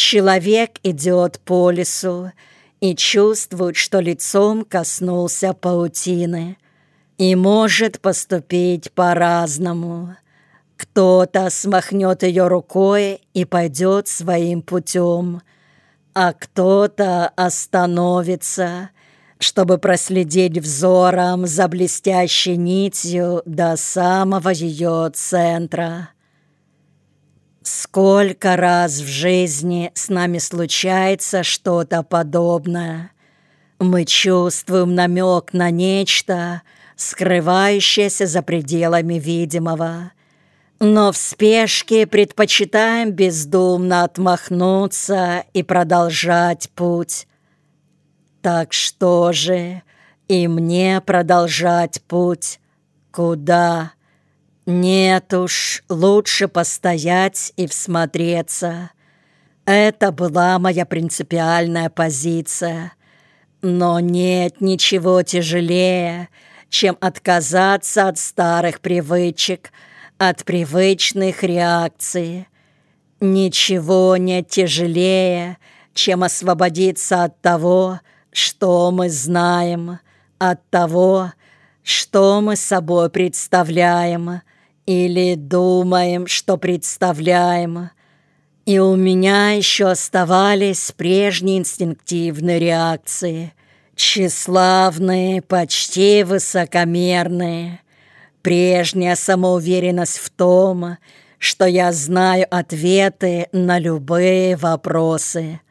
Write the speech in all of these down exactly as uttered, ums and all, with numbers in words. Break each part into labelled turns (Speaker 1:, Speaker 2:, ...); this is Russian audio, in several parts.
Speaker 1: Человек идет по лесу и чувствует, что лицом коснулся паутины, и может поступить по-разному. Кто-то смахнет ее рукой и пойдет своим путем, а кто-то остановится, чтобы проследить взором за блестящей нитью до самого ее центра. Сколько раз в жизни с нами случается что-то подобное. Мы чувствуем намек на нечто, скрывающееся за пределами видимого, но в спешке предпочитаем бездумно отмахнуться и продолжать путь. Так что же, и мне продолжать путь? Куда? Нет уж, лучше постоять и всмотреться. Это была моя принципиальная позиция. Но нет ничего тяжелее, чем отказаться от старых привычек, от привычных реакций. Ничего нет тяжелее, чем освободиться от того, что мы знаем, от того, что мы собой представляем или думаем, что представляем. И у меня еще оставались прежние инстинктивные реакции, тщеславные, почти высокомерные. Прежняя самоуверенность в том, что я знаю ответы на любые вопросы.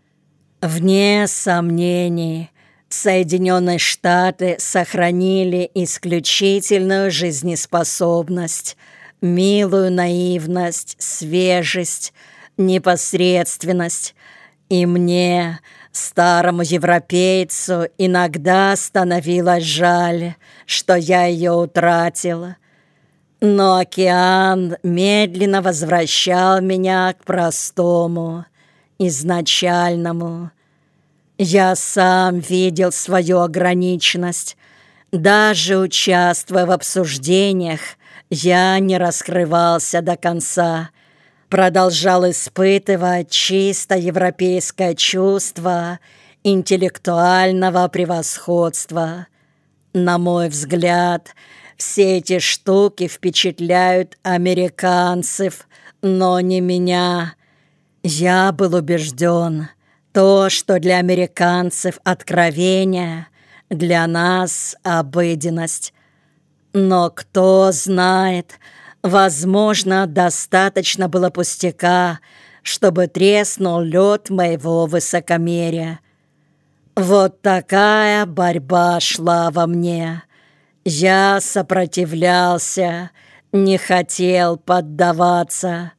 Speaker 1: Вне сомнений, Соединенные Штаты сохранили исключительную жизнеспособность, милую наивность, свежесть, непосредственность. И мне, старому европейцу, иногда становилось жаль, что я ее утратила. Но океан медленно возвращал меня к простому, изначальному. Я сам видел свою ограниченность. Даже участвуя в обсуждениях, я не раскрывался до конца. Продолжал испытывать чисто европейское чувство интеллектуального превосходства. На мой взгляд, все эти штуки впечатляют американцев, но не меня. Я был убежден, то, что для американцев откровение, для нас обыденность. Но кто знает, возможно, достаточно было пустяка, чтобы треснул лед моего высокомерия. Вот такая борьба шла во мне. Я сопротивлялся, не хотел поддаваться.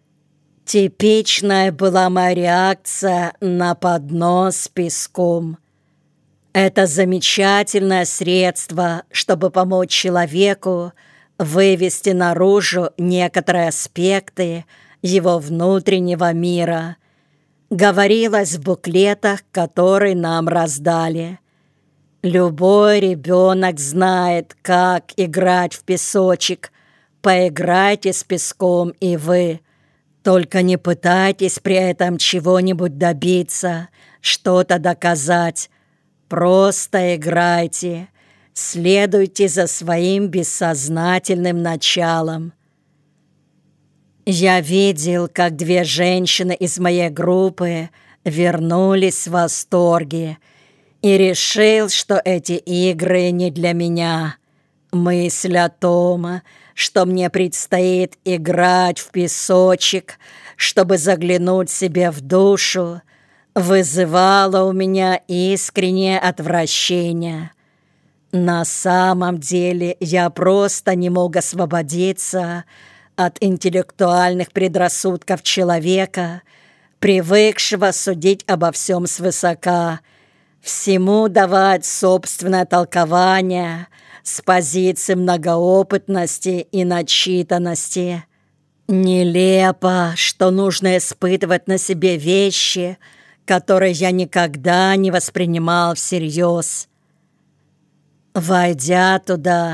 Speaker 1: Типичная была моя реакция на поднос с песком. Это замечательное средство, чтобы помочь человеку вывести наружу некоторые аспекты его внутреннего мира. Говорилось в буклетах, которые нам раздали. Любой ребенок знает, как играть в песочек. Поиграйте с песком и вы. Только не пытайтесь при этом чего-нибудь добиться, что-то доказать. Просто играйте, следуйте за своим бессознательным началом. Я видел, как две женщины из моей группы вернулись в восторге, и решил, что эти игры не для меня. Мысль о том, что мне предстоит играть в песочек, чтобы заглянуть себе в душу, вызывала у меня искреннее отвращение. На самом деле я просто не мог освободиться от интеллектуальных предрассудков человека, привыкшего судить обо всем свысока, всему давать собственное толкование с позиции многоопытности и начитанности. Нелепо, что нужно испытывать на себе вещи, которые я никогда не воспринимал всерьез. Войдя туда,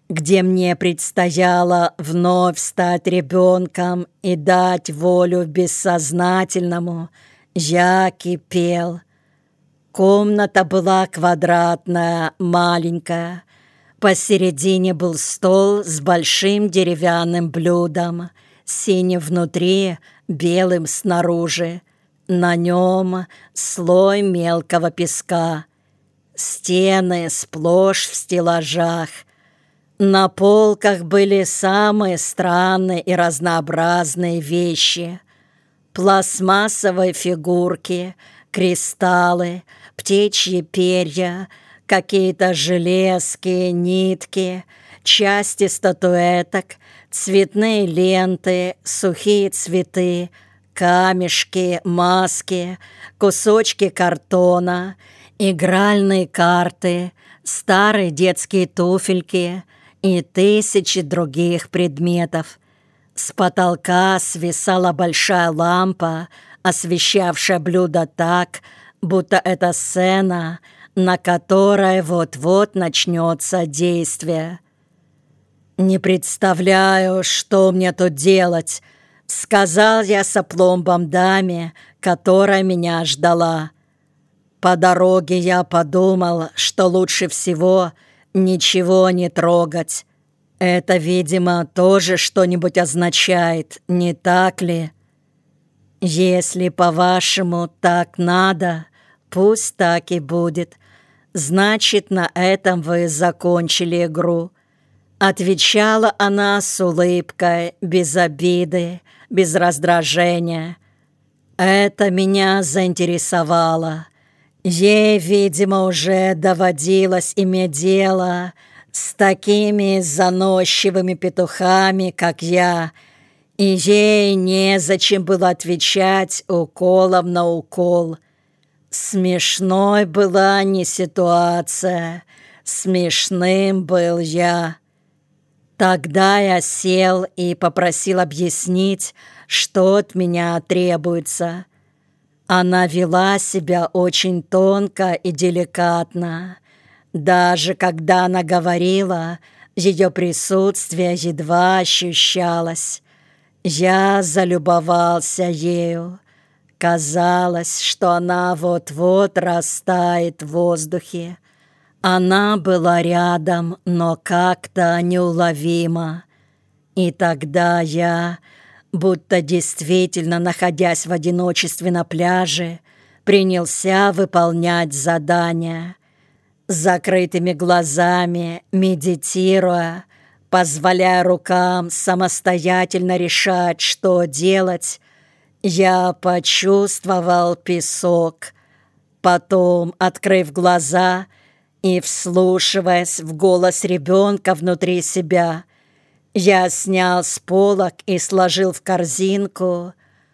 Speaker 1: где мне предстояло вновь стать ребенком и дать волю бессознательному, я кипел. Комната была квадратная, маленькая. Посередине был стол с большим деревянным блюдом, синим внутри, белым снаружи. На нем слой мелкого песка. Стены сплошь в стеллажах. На полках были самые странные и разнообразные вещи. Пластмассовые фигурки, кристаллы, птичьи перья, какие-то железки, нитки, части статуэток, цветные ленты, сухие цветы, камешки, маски, кусочки картона, игральные карты, старые детские туфельки и тысячи других предметов. С потолка свисала большая лампа, освещавшая блюдо так, будто это сцена, на которой вот-вот начнется действие. «Не представляю, что мне тут делать», — сказал я с опломбом даме, которая меня ждала. По дороге я подумал, что лучше всего ничего не трогать. Это, видимо, тоже что-нибудь означает, не так ли? Если, по-вашему, так надо, пусть так и будет. Значит, на этом вы закончили игру. Отвечала она с улыбкой, без обиды, без раздражения. Это меня заинтересовало. Ей, видимо, уже доводилось иметь дело с такими заносчивыми петухами, как я, и ей незачем было отвечать уколом на укол. Смешной была не ситуация, смешным был я. Тогда я сел и попросил объяснить, что от меня требуется. Она вела себя очень тонко и деликатно. Даже когда она говорила, ее присутствие едва ощущалось. Я залюбовался ею. Казалось, что она вот-вот растает в воздухе. Она была рядом, но как-то неуловимо. И тогда я, будто действительно находясь в одиночестве на пляже, принялся выполнять задания. С закрытыми глазами, медитируя, позволяя рукам самостоятельно решать, что делать, я почувствовал песок. Потом, открыв глаза и вслушиваясь в голос ребенка внутри себя, я снял с полок и сложил в корзинку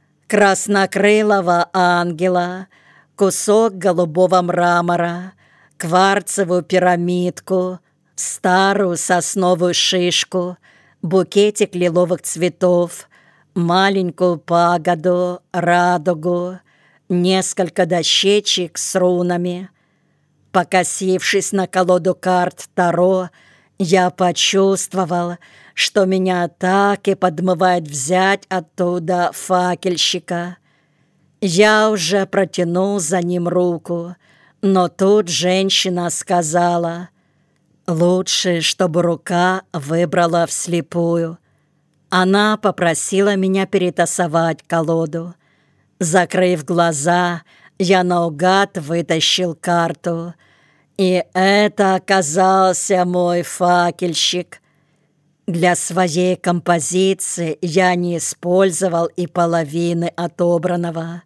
Speaker 1: краснокрылого ангела, кусок голубого мрамора, кварцевую пирамидку, старую сосновую шишку, букетик лиловых цветов, маленькую пагоду, радугу, несколько дощечек с рунами. Покосившись на колоду карт Таро, я почувствовал, что меня так и подмывает взять оттуда факельщика. Я уже протянул за ним руку, но тут женщина сказала: «Лучше, чтобы рука выбрала вслепую». Она попросила меня перетасовать колоду. Закрыв глаза, я наугад вытащил карту, и это оказался мой факельщик. Для своей композиции я не использовал и половины отобранного.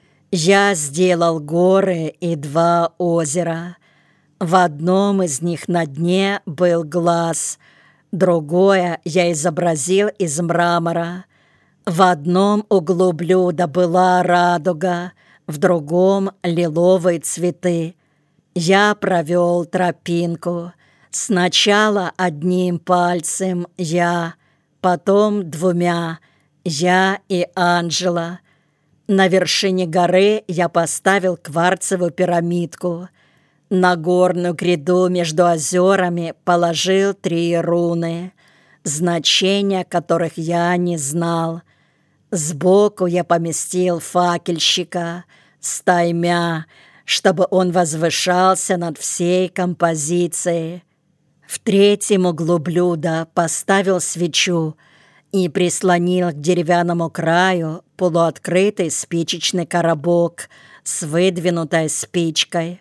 Speaker 1: Я сделал горы и два озера. В одном из них на дне был глаз, другое я изобразил из мрамора. В одном углу блюда была радуга, в другом — лиловые цветы. Я провел тропинку. Сначала одним пальцем я, потом двумя, я и Анжела. На вершине горы я поставил кварцевую пирамидку. На горную гряду между озерами положил три руны, значения которых я не знал. Сбоку я поместил факельщика с таймя, чтобы он возвышался над всей композицией. В третьем углу блюда поставил свечу и прислонил к деревянному краю полуоткрытый спичечный коробок с выдвинутой спичкой.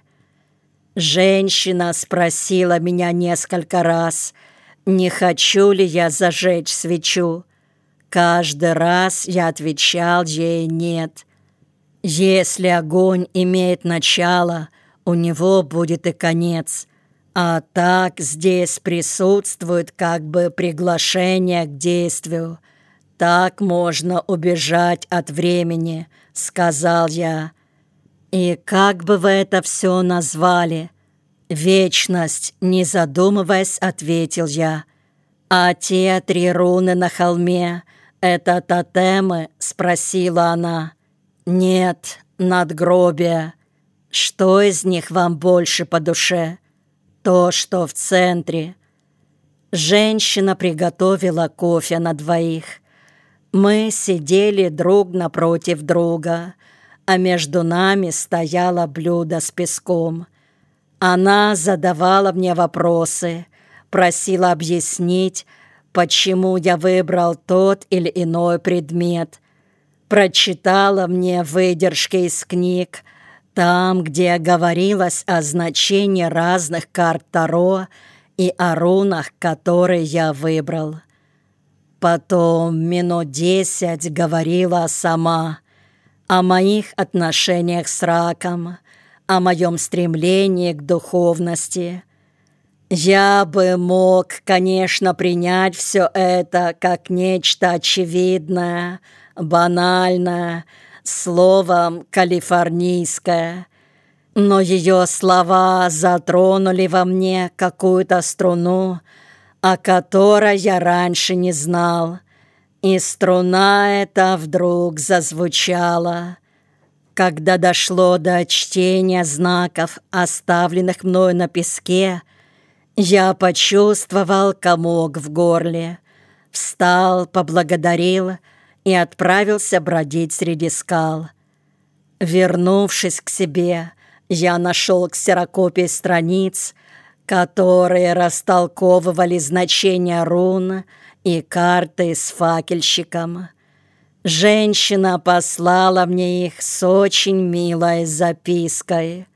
Speaker 1: Женщина спросила меня несколько раз, не хочу ли я зажечь свечу. Каждый раз я отвечал ей «нет». Если огонь имеет начало, у него будет и конец. А так здесь присутствует как бы приглашение к действию. Так можно убежать от времени, сказал я. И как бы вы это все назвали? Вечность, не задумываясь, ответил я. А те три руны на холме — это тотемы? Спросила она. Нет, надгробия. Что из них вам больше по душе? То, что в центре. Женщина приготовила кофе на двоих. Мы сидели друг напротив друга, а между нами стояло блюдо с песком. Она задавала мне вопросы, просила объяснить, почему я выбрал тот или иной предмет. Прочитала мне выдержки из книг, там, где говорилось о значении разных карт Таро и о рунах, которые я выбрал. Потом минут десять говорила сама о моих отношениях с раком, о моем стремлении к духовности. Я бы мог, конечно, принять все это как нечто очевидное, банальное, словом калифорнийское, но ее слова затронули во мне какую-то струну, о которой я раньше не знал, и струна эта вдруг зазвучала. Когда дошло до чтения знаков, оставленных мною на песке, я почувствовал комок в горле, встал, поблагодарил и отправился бродить среди скал. Вернувшись к себе, я нашел ксерокопии страниц, которые растолковывали значения рун и карты с факельщиком. Женщина послала мне их с очень милой запиской.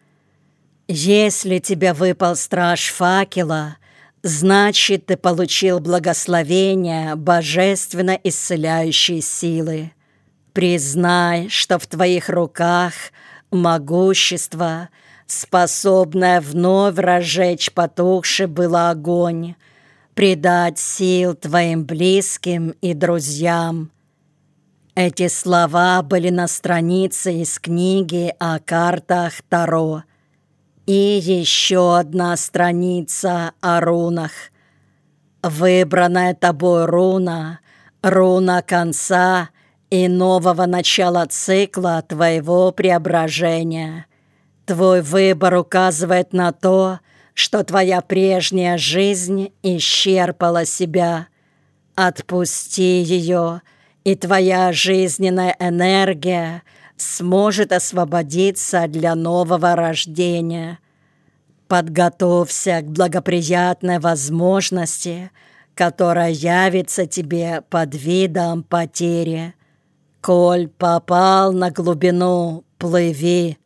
Speaker 1: «Если тебе выпал страж факела, значит, ты получил благословение божественно исцеляющей силы. Признай, что в твоих руках могущество, способное вновь разжечь потухший было огонь, придать сил твоим близким и друзьям». Эти слова были на странице из книги о картах Таро. И еще одна страница о рунах. Выбранная тобой руна, руна конца и нового начала цикла твоего преображения. Твой выбор указывает на то, что твоя прежняя жизнь исчерпала себя. Отпусти ее, и твоя жизненная энергия сможет освободиться для нового рождения. Подготовься к благоприятной возможности, которая явится тебе под видом потери. Коль попал на глубину, плыви.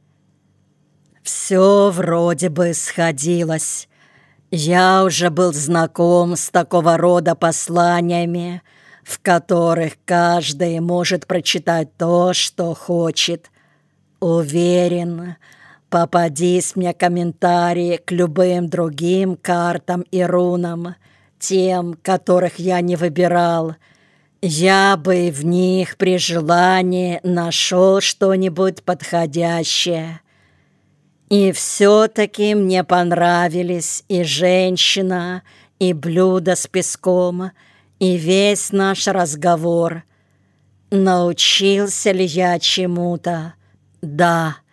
Speaker 1: Все вроде бы сходилось. Я уже был знаком с такого рода посланиями, в которых каждый может прочитать то, что хочет. Уверен, попадись мне комментарии к любым другим картам и рунам, тем, которых я не выбирал, я бы в них при желании нашел что-нибудь подходящее. И все-таки мне понравились и женщина, и блюдо с песком, и весь наш разговор. Научился ли я чему-то? Да,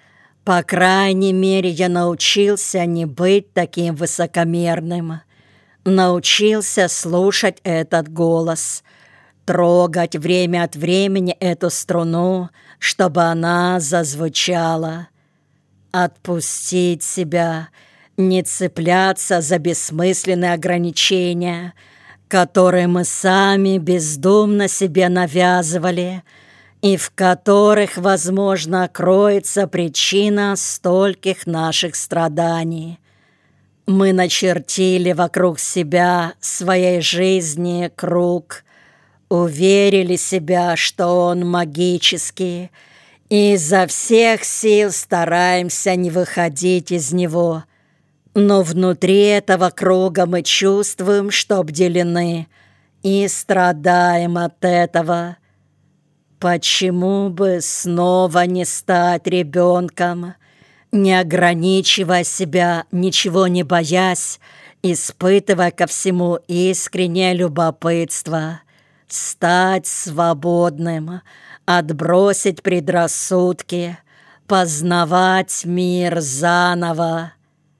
Speaker 1: По крайней мере, я научился не быть таким высокомерным. Научился слушать этот голос, трогать время от времени эту струну, чтобы она зазвучала. Отпустить себя, не цепляться за бессмысленные ограничения, которые мы сами бездумно себе навязывали, и в которых, возможно, кроется причина стольких наших страданий. Мы начертили вокруг себя, своей жизни, круг, уверили себя, что он магический, и изо всех сил стараемся не выходить из него. Но внутри этого круга мы чувствуем, что обделены, и страдаем от этого. Почему бы снова не стать ребенком, не ограничивая себя, ничего не боясь, испытывая ко всему искреннее любопытство, стать свободным, отбросить предрассудки, познавать мир заново?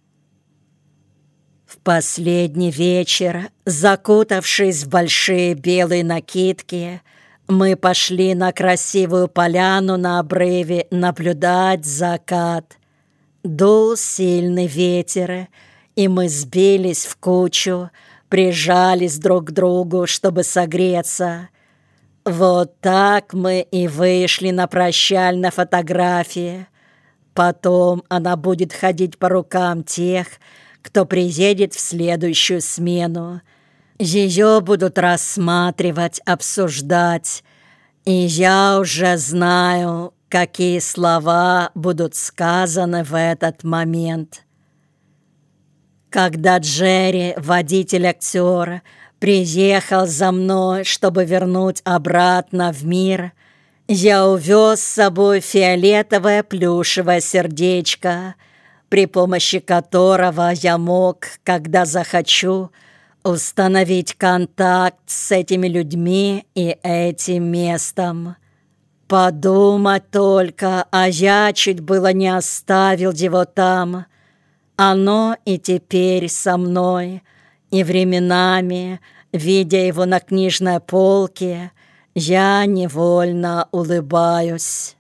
Speaker 1: В последний вечер, закутавшись в большие белые накидки, мы пошли на красивую поляну на обрыве наблюдать закат. Дул сильный ветер, и мы сбились в кучу, прижались друг к другу, чтобы согреться. Вот так мы и вышли на прощальной фотографии. Потом она будет ходить по рукам тех, кто приедет в следующую смену. Ее будут рассматривать, обсуждать, и я уже знаю, какие слова будут сказаны в этот момент. Когда Джерри, водитель-актер, приехал за мной, чтобы вернуть обратно в мир, я увез с собой фиолетовое плюшевое сердечко, при помощи которого я мог, когда захочу, установить контакт с этими людьми и этим местом. Подумать только, а я чуть было не оставил его там. Оно и теперь со мной, и временами, видя его на книжной полке, я невольно улыбаюсь.